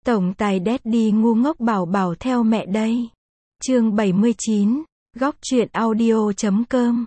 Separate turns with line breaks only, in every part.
Tổng tài Daddy ngu ngốc bảo bảo theo mẹ đây. Chương 79, góc truyện audio.com.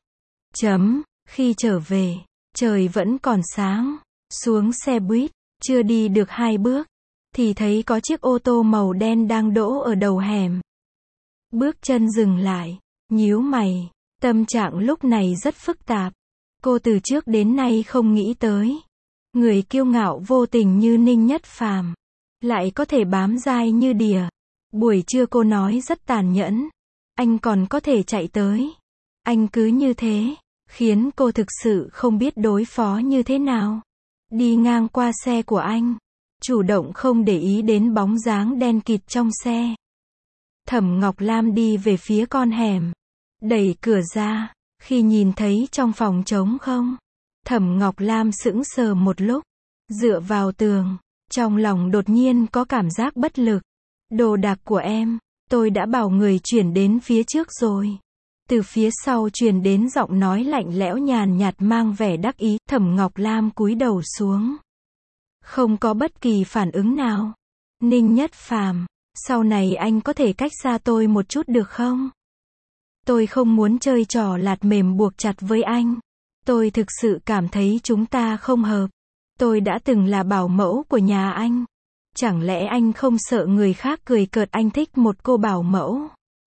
Khi trở về, trời vẫn còn sáng. Xuống xe buýt, chưa đi được 2 bước, thì thấy có chiếc ô tô màu đen đang đỗ ở đầu hẻm. Bước chân dừng lại, nhíu mày, tâm trạng lúc này rất phức tạp. Cô từ trước đến nay không nghĩ tới, người kiêu ngạo vô tình như Ninh Nhất Phàm lại có thể bám dai như đỉa. Buổi trưa cô nói rất tàn nhẫn, anh còn có thể chạy tới. Anh cứ như thế, khiến cô thực sự không biết đối phó như thế nào. Đi ngang qua xe của anh, chủ động không để ý đến bóng dáng đen kịt trong xe. Thẩm Ngọc Lam đi về phía con hẻm, đẩy cửa ra, khi nhìn thấy trong phòng trống không, Thẩm Ngọc Lam sững sờ một lúc, dựa vào tường, trong lòng đột nhiên có cảm giác bất lực. Đồ đạc của em, tôi đã bảo người chuyển đến phía trước rồi. Từ phía sau truyền đến giọng nói lạnh lẽo nhàn nhạt mang vẻ đắc ý. Thẩm Ngọc Lam cúi đầu xuống, không có bất kỳ phản ứng nào. Ninh Nhất Phàm, sau này anh có thể cách xa tôi một chút được không? Tôi không muốn chơi trò lạt mềm buộc chặt với anh. Tôi thực sự cảm thấy chúng ta không hợp. Tôi đã từng là bảo mẫu của nhà anh. Chẳng lẽ anh không sợ người khác cười cợt anh thích một cô bảo mẫu?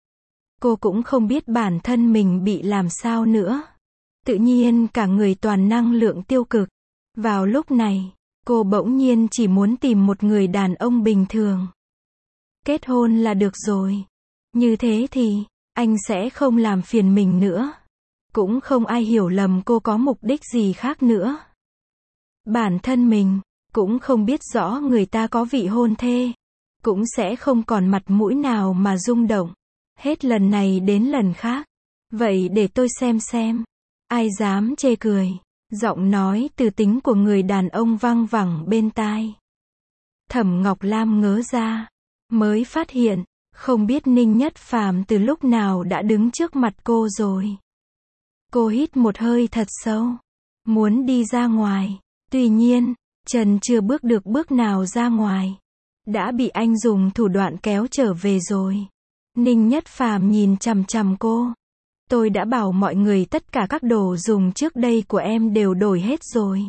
Cô cũng không biết bản thân mình bị làm sao nữa. Tự nhiên cả người toàn năng lượng tiêu cực. Vào lúc này, cô bỗng nhiên chỉ muốn tìm một người đàn ông bình thường. Kết hôn là được rồi. Như thế thì, anh sẽ không làm phiền mình nữa. Cũng không ai hiểu lầm cô có mục đích gì khác nữa. Bản thân mình cũng không biết rõ người ta có vị hôn thê, cũng sẽ không còn mặt mũi nào mà rung động. Hết lần này đến lần khác. Vậy để tôi xem. Ai dám chê cười. Giọng nói từ tính của người đàn ông vang vẳng bên tai. Thẩm Ngọc Lam ngớ ra, mới phát hiện, không biết Ninh Nhất Phàm từ lúc nào đã đứng trước mặt cô rồi. Cô hít một hơi thật sâu, muốn đi ra ngoài. Tuy nhiên, chân chưa bước được bước nào ra ngoài, đã bị anh dùng thủ đoạn kéo trở về rồi. Ninh Nhất Phàm nhìn chằm chằm cô. Tôi đã bảo mọi người tất cả các đồ dùng trước đây của em đều đổi hết rồi.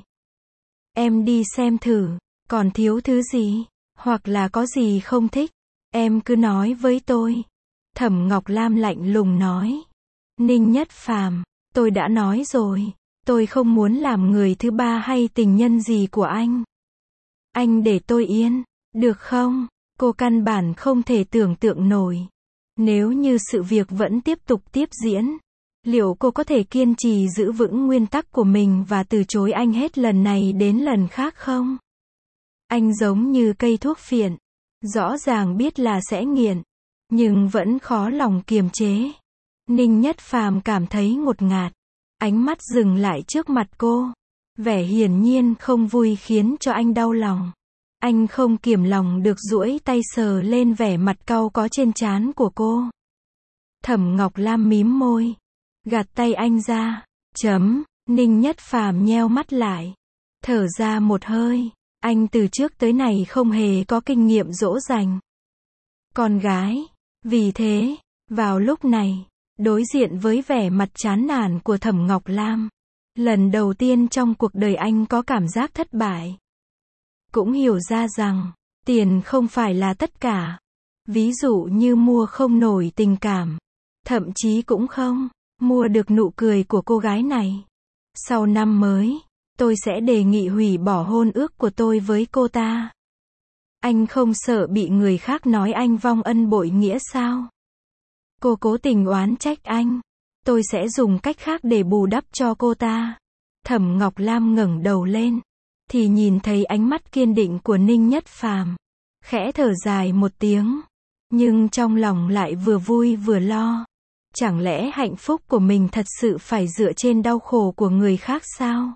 Em đi xem thử, còn thiếu thứ gì, hoặc là có gì không thích, em cứ nói với tôi. Thẩm Ngọc Lam lạnh lùng nói. Ninh Nhất Phàm, tôi đã nói rồi, tôi không muốn làm người thứ ba hay tình nhân gì của anh. Anh để tôi yên, được không? Cô căn bản không thể tưởng tượng nổi. Nếu như sự việc vẫn tiếp tục tiếp diễn, liệu cô có thể kiên trì giữ vững nguyên tắc của mình và từ chối anh hết lần này đến lần khác không? Anh giống như cây thuốc phiện, rõ ràng biết là sẽ nghiện, nhưng vẫn khó lòng kiềm chế. Ninh Nhất Phàm cảm thấy ngột ngạt, ánh mắt dừng lại trước mặt cô. Vẻ hiển nhiên không vui khiến cho anh đau lòng. Anh không kiềm lòng được duỗi tay sờ lên vẻ mặt cau có trên trán của cô. Thẩm Ngọc Lam mím môi, gạt tay anh ra. Ninh Nhất Phàm nheo mắt lại, thở ra một hơi. Anh từ trước tới nay không hề có kinh nghiệm dỗ dành con gái. Vì thế, vào lúc này, đối diện với vẻ mặt chán nản của Thẩm Ngọc Lam, lần đầu tiên trong cuộc đời anh có cảm giác thất bại. Cũng hiểu ra rằng, tiền không phải là tất cả. Ví dụ như mua không nổi tình cảm, thậm chí cũng không mua được nụ cười của cô gái này. Sau năm mới, tôi sẽ đề nghị hủy bỏ hôn ước của tôi với cô ta. Anh không sợ bị người khác nói anh vong ân bội nghĩa sao? Cô cố tình oán trách anh, tôi sẽ dùng cách khác để bù đắp cho cô ta. Thẩm Ngọc Lam ngẩng đầu lên, thì nhìn thấy ánh mắt kiên định của Ninh Nhất Phàm, khẽ thở dài một tiếng, nhưng trong lòng lại vừa vui vừa lo. Chẳng lẽ hạnh phúc của mình thật sự phải dựa trên đau khổ của người khác sao?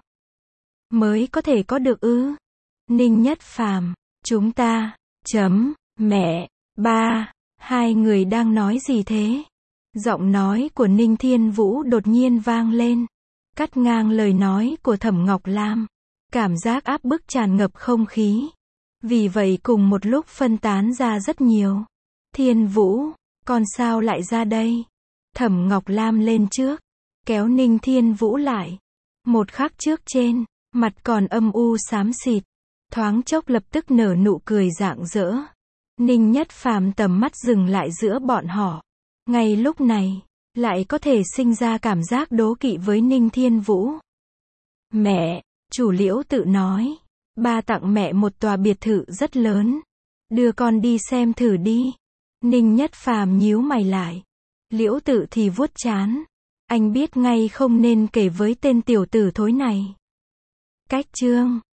Mới có thể có được ư? Ninh Nhất Phàm, chúng ta, mẹ, ba, hai người đang nói gì thế? Giọng nói của Ninh Thiên Vũ đột nhiên vang lên, cắt ngang lời nói của Thẩm Ngọc Lam. Cảm giác áp bức tràn ngập không khí. Vì vậy cùng một lúc phân tán ra rất nhiều. Thiên Vũ, con sao lại ra đây? Thẩm Ngọc Lam lên trước, kéo Ninh Thiên Vũ lại. Một khắc trước trên, mặt còn âm u xám xịt, thoáng chốc lập tức nở nụ cười rạng rỡ. Ninh Nhất Phàm tầm mắt dừng lại giữa bọn họ. Ngay lúc này, lại có thể sinh ra cảm giác đố kỵ với Ninh Thiên Vũ. Mẹ, chủ Liễu Tự nói, ba tặng mẹ một tòa biệt thự rất lớn. Đưa con đi xem thử đi. Ninh Nhất Phàm nhíu mày lại. Liễu Tự thì vuốt trán. Anh biết ngay không nên kể với tên tiểu tử thối này. Cách chương